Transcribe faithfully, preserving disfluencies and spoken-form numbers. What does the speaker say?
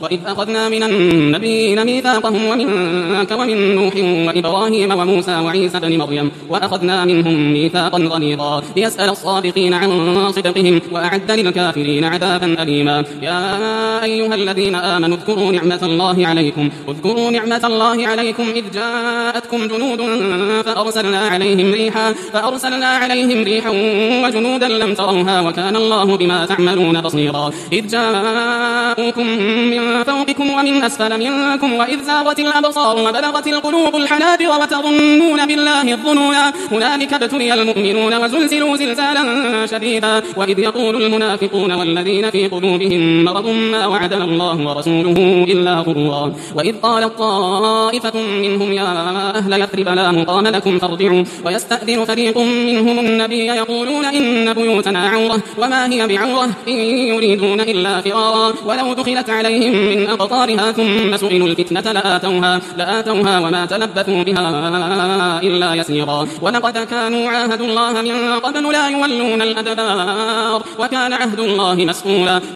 وإذ أخذنا من النبيين ميثاقهم ومنك ومن نوح وإبراهيم وموسى وعيسى بن مريم وأخذنا منهم ميثاقا غليظا ليسأل الصادقين عن صدقهم وأعد للكافرين عذابا أليما. يا أيها الذين آمنوا اذكروا نعمة الله عليكم اذكروا نعمة الله عليكم إذ جاءتكم جنود فأرسلنا عليهم ريحا فأرسلنا عليهم ريحا وجنودا لم تروها وكان الله بما تعملون بصيرا. إذ جاءوكم من فوقكم ومن أسفل منكم وإذ زاغت الأبصار وبلغت القلوب الحناجر وتظنون بالله الظنونا هنالك ابتلي المؤمنون وزلزلوا زلزالا شديدا. وإذ يقول المنافقون والذين في قلوبهم مرض ما وعدنا الله ورسوله إلا غرورا. وإذ قالت طائفة منهم يا أهل يثرب لا مقام لكم فارجعوا ويستأذن فريق منهم النبي يقولون إن بيوتنا عورة وما هي بعورة إن يريدون إلا فرارا ولو دخلت عليهم من أقطارها ثم سئلوا الفتنة لآتوها, لآتوها وما تلبثوا بها إلا يسيرا. ولقد كانوا عاهدوا الله من قبل لا يولون الأدبار وكان عهد الله مسؤولا.